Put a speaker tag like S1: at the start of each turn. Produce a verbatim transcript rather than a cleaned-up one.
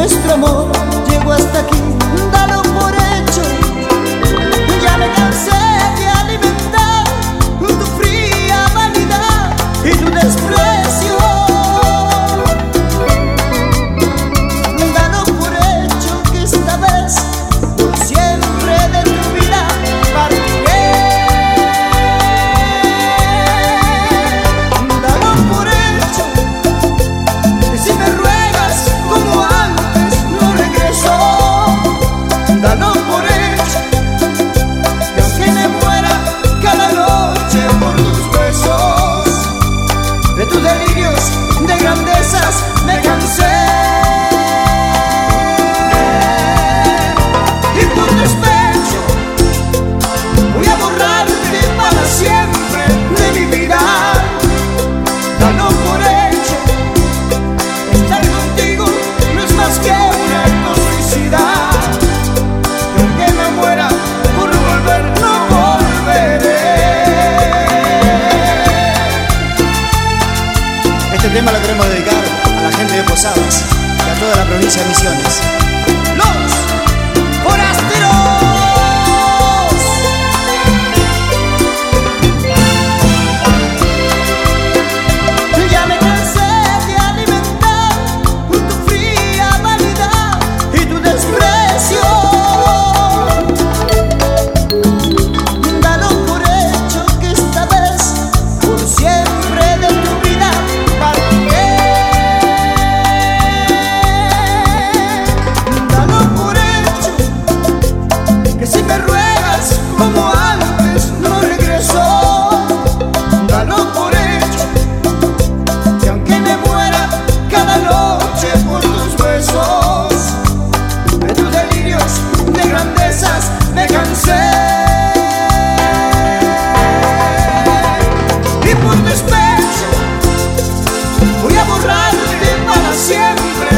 S1: nuestro amor llegó hasta aquí, dalo por hecho. Ya me cansé de alimentar tu fría vanidad y tu desprecio. Dalo por hecho que esta vez por siempre de tu vida partiré. Dalo por hecho que si me ruegas como antes no regreso. Dalo por hecho que aunque me muera cada noche por tus besos, de tus delirios, de grandezas me cansé. Y por despecho voy a borrarte para siempre de mi vida. Dalo por hecho, estar contigo no es más que un acto suicida. Y aunque me muera por volver, no volveré.
S2: Este tema lo queremos dedicar a la gente de Posadas y a toda la provincia de Misiones.
S1: Los forasteros. Ya me cansé de alimentar tu fría vanidad y tu desprecio. Dalo por hecho que esta vez por siempre de tu vida partiré. Dalo por hecho que si me ruegas como antes no regreso. Dalo por hecho que aunque me muera cada noche por tus besos, de tus delirios, de grandezas me cansé. Y por despecho voy a borrarte para siempre